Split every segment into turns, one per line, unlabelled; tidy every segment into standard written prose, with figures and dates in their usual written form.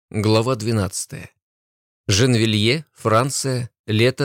Глава 12. Женвилье, Франция, лето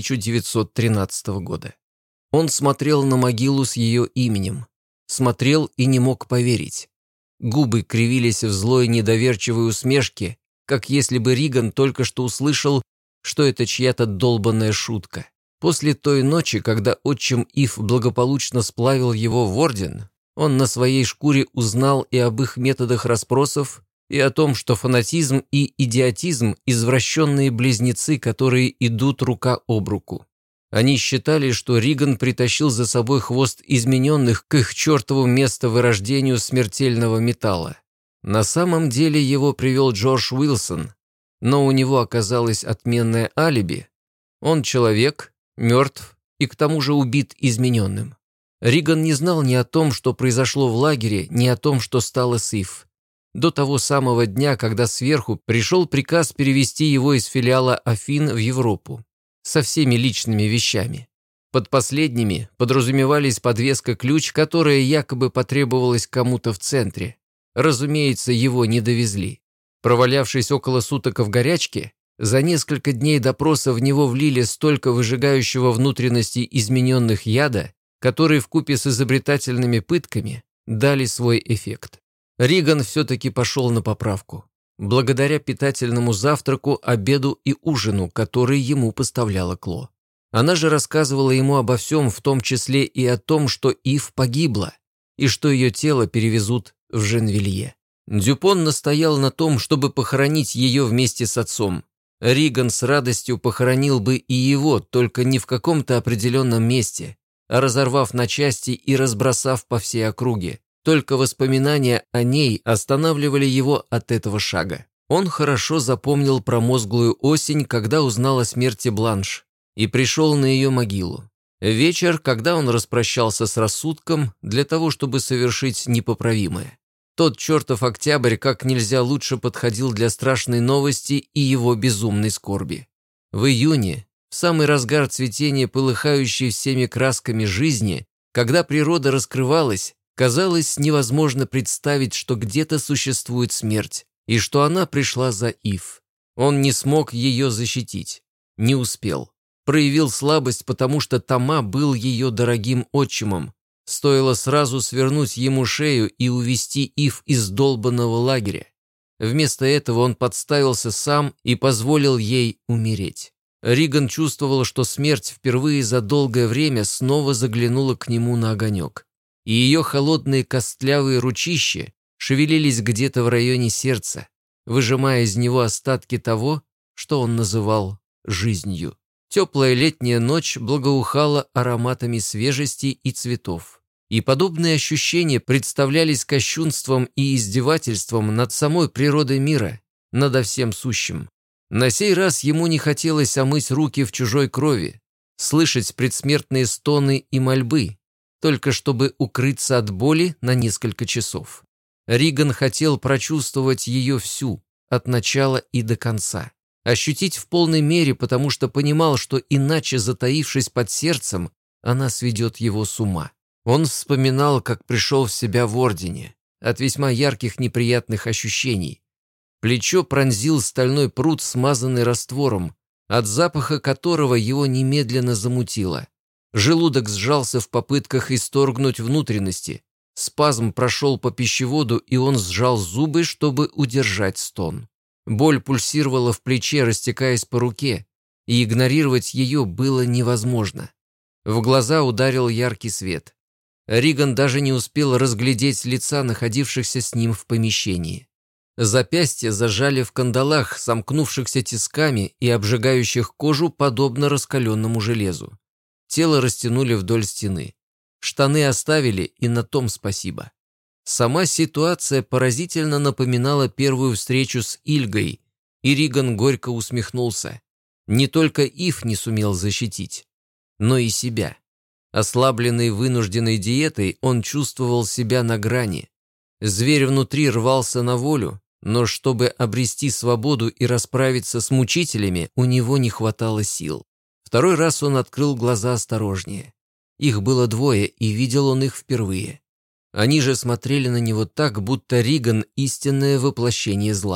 1913 года. Он смотрел на могилу с ее именем. Смотрел и не мог поверить. Губы кривились в злой недоверчивой усмешке, как если бы Риган только что услышал, что это чья-то долбанная шутка. После той ночи, когда отчим Ив благополучно сплавил его в орден, он на своей шкуре узнал и об их методах расспросов, и о том, что фанатизм и идиотизм – извращенные близнецы, которые идут рука об руку. Они считали, что Риган притащил за собой хвост измененных к их чертову местовырождению смертельного металла. На самом деле его привел Джордж Уилсон, но у него оказалось отменное алиби. Он человек, мертв и к тому же убит измененным. Риган не знал ни о том, что произошло в лагере, ни о том, что стало с Ив. До того самого дня, когда сверху пришел приказ перевести его из филиала Афин в Европу. Со всеми личными вещами. Под последними подразумевались подвеска-ключ, которая якобы потребовалась кому-то в центре. Разумеется, его не довезли. Провалявшись около суток в горячке, за несколько дней допроса в него влили столько выжигающего внутренности измененных яда, которые вкупе с изобретательными пытками дали свой эффект. Риган все-таки пошел на поправку, благодаря питательному завтраку, обеду и ужину, который ему поставляла Кло. Она же рассказывала ему обо всем, в том числе и о том, что Ив погибла, и что ее тело перевезут в Женвилье. Дюпон настоял на том, чтобы похоронить ее вместе с отцом. Риган с радостью похоронил бы и его, только не в каком-то определенном месте, а разорвав на части и разбросав по всей округе. Только воспоминания о ней останавливали его от этого шага. Он хорошо запомнил промозглую осень, когда узнал о смерти Бланш, и пришел на ее могилу. Вечер, когда он распрощался с рассудком для того, чтобы совершить непоправимое. Тот чертов октябрь как нельзя лучше подходил для страшной новости и его безумной скорби. В июне, в самый разгар цветения, полыхающей всеми красками жизни, когда природа раскрывалась, казалось, невозможно представить, что где-то существует смерть, и что она пришла за Ив. Он не смог ее защитить. Не успел. Проявил слабость, потому что Тома был ее дорогим отчимом. Стоило сразу свернуть ему шею и увести Ив из долбанного лагеря. Вместо этого он подставился сам и позволил ей умереть. Риган чувствовал, что смерть впервые за долгое время снова заглянула к нему на огонек. И ее холодные костлявые ручища шевелились где-то в районе сердца, выжимая из него остатки того, что он называл жизнью. Теплая летняя ночь благоухала ароматами свежести и цветов. И подобные ощущения представлялись кощунством и издевательством над самой природой мира, надо всем сущим. На сей раз ему не хотелось омыть руки в чужой крови, слышать предсмертные стоны и мольбы, только чтобы укрыться от боли на несколько часов. Риган хотел прочувствовать ее всю, от начала и до конца. Ощутить в полной мере, потому что понимал, что иначе, затаившись под сердцем, она сведет его с ума. Он вспоминал, как пришел в себя в ордене, от весьма ярких неприятных ощущений. Плечо пронзил стальной прут, смазанный раствором, от запаха которого его немедленно замутило. Желудок сжался в попытках исторгнуть внутренности. Спазм прошел по пищеводу, и он сжал зубы, чтобы удержать стон. Боль пульсировала в плече, растекаясь по руке, и игнорировать ее было невозможно. В глаза ударил яркий свет. Риган даже не успел разглядеть лица находившихся с ним в помещении. Запястья зажали в кандалах, сомкнувшихся тисками и обжигающих кожу, подобно раскаленному железу. Тело растянули вдоль стены. Штаны оставили, и на том спасибо. Сама ситуация поразительно напоминала первую встречу с Ильгой, и Риган горько усмехнулся. Не только Ив не сумел защитить, но и себя. Ослабленный вынужденной диетой, он чувствовал себя на грани. Зверь внутри рвался на волю, но чтобы обрести свободу и расправиться с мучителями, у него не хватало сил. Второй раз он открыл глаза осторожнее. Их было двое, и видел он их впервые. Они же смотрели на него так, будто Риган – истинное воплощение зла.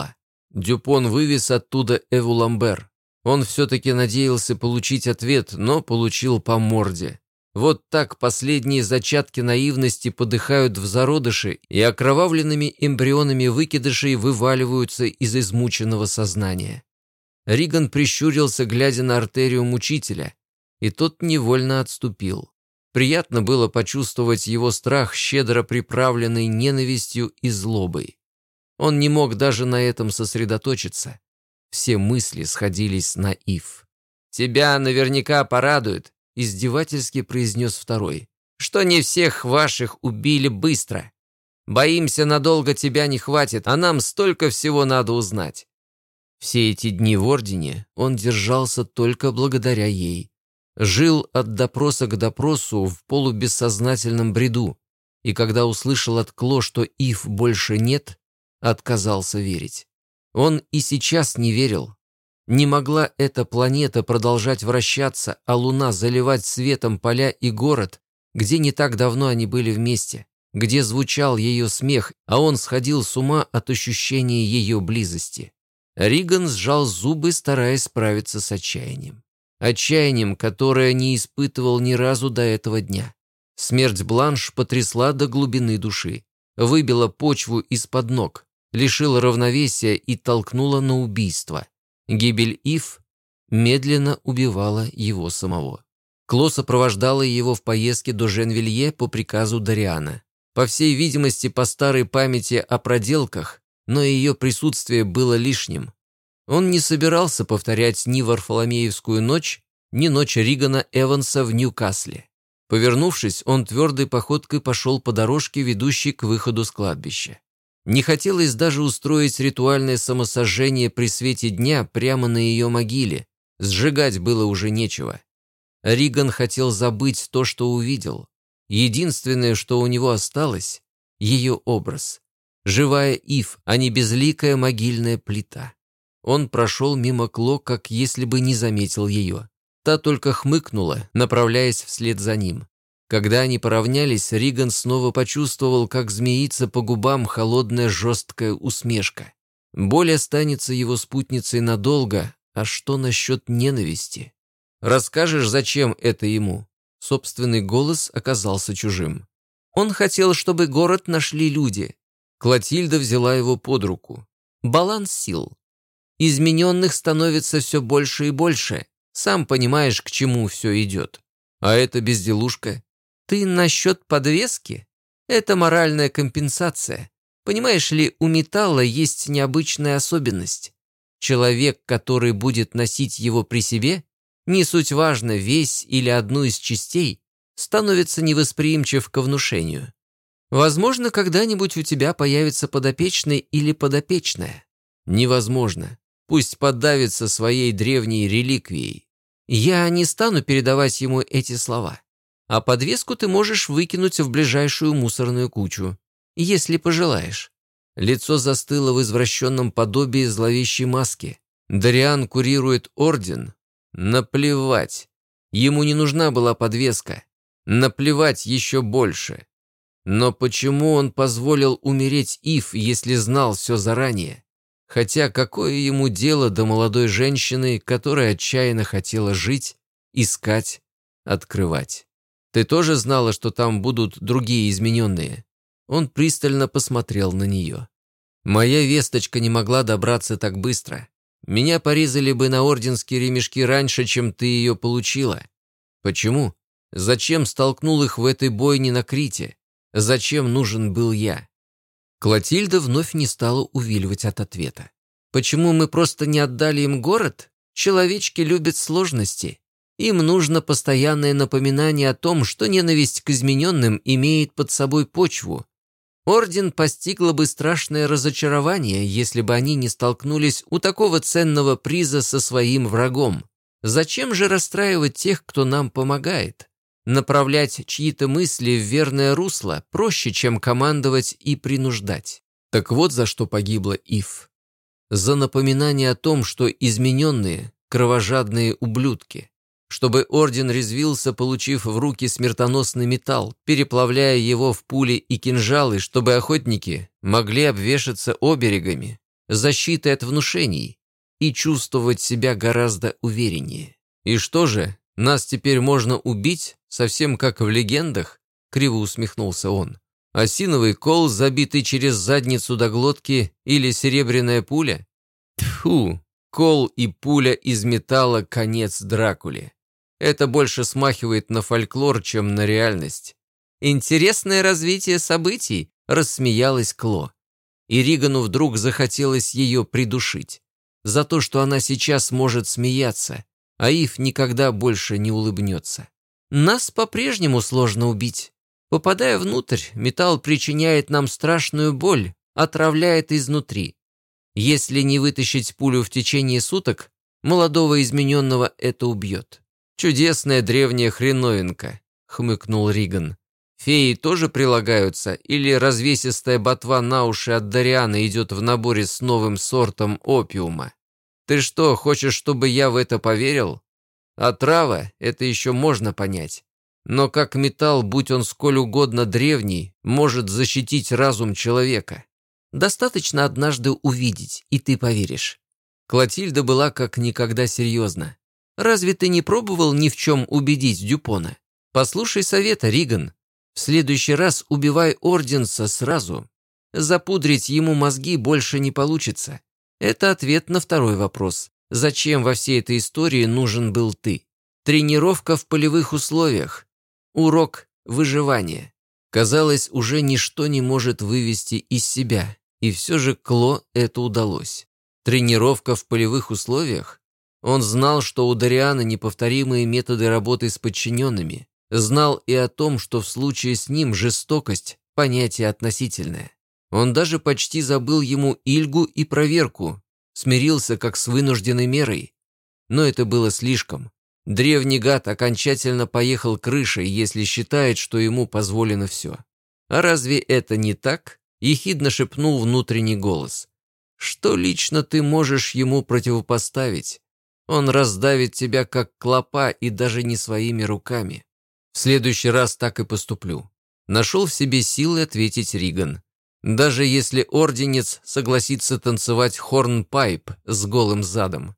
Дюпон вывез оттуда Эву Ламбер. Он все-таки надеялся получить ответ, но получил по морде. Вот так последние зачатки наивности подыхают в зародыше и окровавленными эмбрионами выкидышей вываливаются из измученного сознания. Риган прищурился, глядя на артерию мучителя, и тот невольно отступил. Приятно было почувствовать его страх, щедро приправленный ненавистью и злобой. Он не мог даже на этом сосредоточиться. Все мысли сходились на Ив. «Тебя наверняка порадует», — издевательски произнес второй, «что не всех ваших убили быстро. Боимся, надолго тебя не хватит, а нам столько всего надо узнать». Все эти дни в Ордене он держался только благодаря ей. Жил от допроса к допросу в полубессознательном бреду, и когда услышал от Кло, что Ив больше нет, отказался верить. Он и сейчас не верил. Не могла эта планета продолжать вращаться, а Луна заливать светом поля и город, где не так давно они были вместе, где звучал ее смех, а он сходил с ума от ощущения ее близости. Риган сжал зубы, стараясь справиться с отчаянием. Отчаянием, которое не испытывал ни разу до этого дня. Смерть Бланш потрясла до глубины души, выбила почву из-под ног, лишила равновесия и толкнула на убийство. Гибель Ив медленно убивала его самого. Кло сопровождала его в поездке до Женвилье по приказу Дариана. По всей видимости, по старой памяти о проделках, но ее присутствие было лишним. Он не собирался повторять ни Варфоломеевскую ночь, ни ночь Ригана Эванса в Ньюкасле. Повернувшись, он твердой походкой пошел по дорожке, ведущей к выходу с кладбища. Не хотелось даже устроить ритуальное самосожжение при свете дня прямо на ее могиле. Сжигать было уже нечего. Риган хотел забыть то, что увидел. Единственное, что у него осталось — ее образ. Живая Ив, а не безликая могильная плита. Он прошел мимо Кло, как если бы не заметил ее. Та только хмыкнула, направляясь вслед за ним. Когда они поравнялись, Риган снова почувствовал, как змеится по губам холодная жесткая усмешка. Боль останется его спутницей надолго, а что насчет ненависти? «Расскажешь, зачем это ему?» Собственный голос оказался чужим. «Он хотел, чтобы город нашли люди». Клотильда взяла его под руку. «Баланс сил. Измененных становится все больше и больше. Сам понимаешь, к чему все идет. А эта безделушка? Ты насчет подвески? Это моральная компенсация. Понимаешь ли, у металла есть необычная особенность. Человек, который будет носить его при себе, не суть важно, весь или одну из частей, становится невосприимчив к внушению. Возможно, когда-нибудь у тебя появится подопечный или подопечная. Невозможно. Пусть подавится своей древней реликвией. Я не стану передавать ему эти слова. А подвеску ты можешь выкинуть в ближайшую мусорную кучу, если пожелаешь». Лицо застыло в извращенном подобии зловещей маски. Дариан курирует орден? Наплевать. Ему не нужна была подвеска. Наплевать еще больше. Но почему он позволил умереть Ив, если знал все заранее? Хотя какое ему дело до молодой женщины, которая отчаянно хотела жить, искать, открывать? Ты тоже знала, что там будут другие измененные? Он пристально посмотрел на нее. Моя весточка не могла добраться так быстро. Меня порезали бы на орденские ремешки раньше, чем ты ее получила. Почему? Зачем столкнул их в этой бойне на Крите? Зачем нужен был я? Клотильда вновь не стала увиливать от ответа. Почему мы просто не отдали им город? Человечки любят сложности. Им нужно постоянное напоминание о том, что ненависть к измененным имеет под собой почву. Орден постигло бы страшное разочарование, если бы они не столкнулись у такого ценного приза со своим врагом. Зачем же расстраивать тех, кто нам помогает? Направлять чьи-то мысли в верное русло проще, чем командовать и принуждать. Так вот за что погибла Ив. За напоминание о том, что измененные – кровожадные ублюдки. Чтобы орден резвился, получив в руки смертоносный металл, переплавляя его в пули и кинжалы, чтобы охотники могли обвешаться оберегами. защитой от внушений и чувствовать себя гораздо увереннее. «И что же, нас теперь можно убить, совсем как в легендах?» — криво усмехнулся он. «Осиновый кол, забитый через задницу до глотки, или серебряная пуля? Тьфу, кол и пуля из металла — конец Дракуле. Это больше смахивает на фольклор, чем на реальность». «Интересное развитие событий», — рассмеялась Кло. И Ригану вдруг захотелось ее придушить. За то, что она сейчас может смеяться, а Ив никогда больше не улыбнется. «Нас по-прежнему сложно убить. Попадая внутрь, металл причиняет нам страшную боль, отравляет изнутри. Если не вытащить пулю в течение суток, молодого измененного это убьет». «Чудесная древняя хреновинка», — хмыкнул Риган. «Феи тоже прилагаются, или развесистая ботва на уши от Дариана идет в наборе с новым сортом опиума? Ты что, хочешь, чтобы я в это поверил? Отрава — это еще можно понять. Но как металл, будь он сколь угодно древний, может защитить разум человека? Достаточно однажды увидеть, и ты поверишь». Клотильда была как никогда серьезна. «Разве ты не пробовал ни в чем убедить Дюпона? Послушай совета, Риган. В следующий раз убивай Орденса сразу. Запудрить ему мозги больше не получится. Это ответ на второй вопрос. Зачем во всей этой истории нужен был ты? Тренировка в полевых условиях. Урок выживания». Казалось, уже ничто не может вывести из себя, и все же Кло это удалось. Тренировка в полевых условиях? Он знал, что у Дариана неповторимые методы работы с подчиненными, знал и о том, что в случае с ним жестокость – понятие относительное. Он даже почти забыл ему Ильгу и проверку, смирился как с вынужденной мерой. Но это было слишком. Древний гад окончательно поехал крышей, если считает, что ему позволено все. А разве это не так? Ехидно шепнул внутренний голос. Что лично ты можешь ему противопоставить? Он раздавит тебя как клопа и даже не своими руками. В следующий раз так и поступлю. Нашел в себе силы ответить Риган. Даже если Орденец согласится танцевать хорнпайп с голым задом.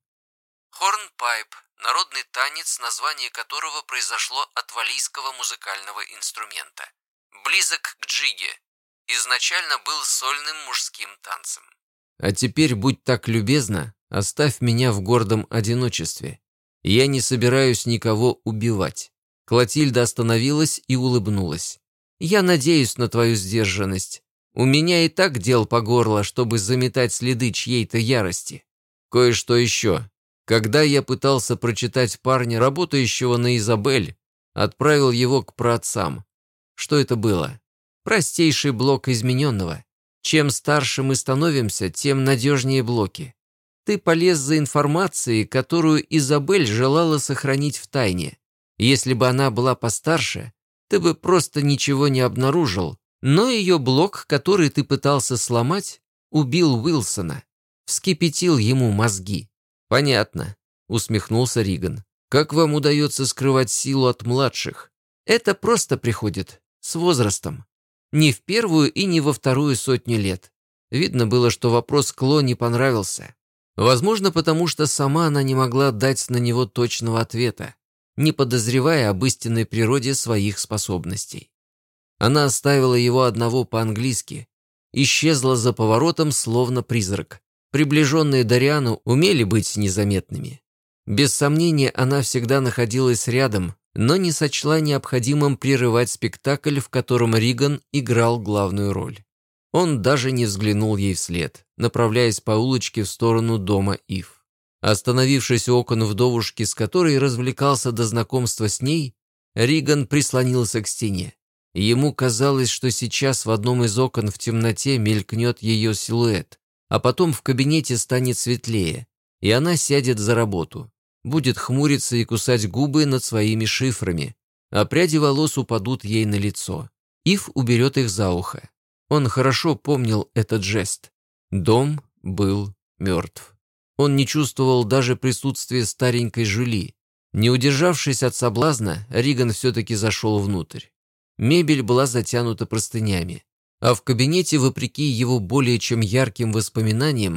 Хорнпайп – народный танец, название которого произошло от валлийского музыкального инструмента. Близок к джиге. Изначально был сольным мужским танцем. А теперь будь так любезна, оставь меня в гордом одиночестве. Я не собираюсь никого убивать. Клотильда остановилась и улыбнулась. Я надеюсь на твою сдержанность. У меня и так дел по горло, чтобы заметать следы чьей-то ярости. Кое-что еще. Когда я пытался прочитать парня, работающего на Изабель, отправил его к праотцам. Что это было? Простейший блок измененного. Чем старше мы становимся, тем надежнее блоки. Ты полез за информацией, которую Изабель желала сохранить в тайне. Если бы она была постарше, ты бы просто ничего не обнаружил. Но ее блок, который ты пытался сломать, убил Уилсона. Вскипятил ему мозги. «Понятно», — усмехнулся Риган. «Как вам удается скрывать силу от младших?» «Это просто приходит. С возрастом. Не в первую и не во вторую сотню лет». Видно было, что вопрос Кло не понравился. Возможно, потому что сама она не могла дать на него точного ответа, не подозревая об истинной природе своих способностей. Она оставила его одного по-английски, исчезла за поворотом, словно призрак. Приближенные Дариану умели быть незаметными. Без сомнения, она всегда находилась рядом, но не сочла необходимым прерывать спектакль, в котором Риган играл главную роль. Он даже не взглянул ей вслед, направляясь по улочке в сторону дома Ив. Остановившись у окон вдовушки, с которой развлекался до знакомства с ней, Риган прислонился к стене. Ему казалось, что сейчас в одном из окон в темноте мелькнет ее силуэт, а потом в кабинете станет светлее, и она сядет за работу, будет хмуриться и кусать губы над своими шифрами, а пряди волос упадут ей на лицо. Ив уберет их за ухо. Он хорошо помнил этот жест. Дом был мертв. Он не чувствовал даже присутствия старенькой Жюли. Не удержавшись от соблазна, Риган все-таки зашел внутрь. Мебель была затянута простынями, а в кабинете, вопреки его более чем ярким воспоминаниям,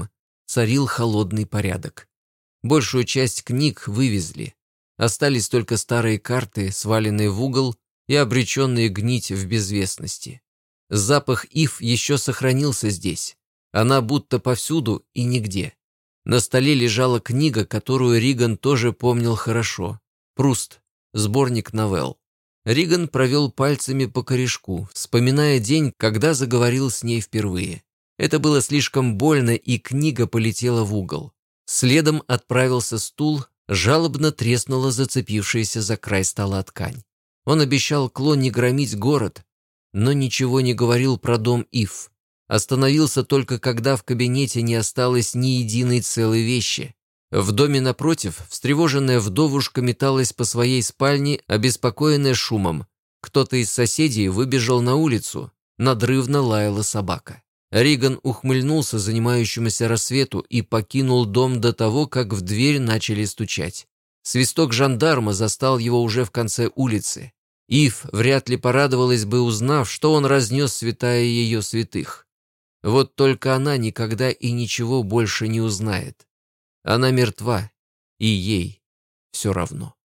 царил холодный порядок. Большую часть книг вывезли. Остались только старые карты, сваленные в угол и обреченные гнить в безвестности. Запах ив еще сохранился здесь. Она будто повсюду и нигде. На столе лежала книга, которую Риган тоже помнил хорошо. «Пруст», сборник новелл. Риган провел пальцами по корешку, вспоминая день, когда заговорил с ней впервые. Это было слишком больно, и книга полетела в угол. Следом отправился стул, жалобно треснула зацепившаяся за край стола ткань. Он обещал Кло не громить город, но ничего не говорил про дом Ив. Остановился только когда в кабинете не осталось ни единой целой вещи. В доме напротив встревоженная вдовушка металась по своей спальне, обеспокоенная шумом. Кто-то из соседей выбежал на улицу, надрывно лаяла собака. Риган ухмыльнулся занимающемуся рассвету и покинул дом до того, как в дверь начали стучать. Свисток жандарма застал его уже в конце улицы. Ив вряд ли порадовалась бы, узнав, что он разнес святая ее святых. Вот только она никогда и ничего больше не узнает. Она мертва, и ей все равно.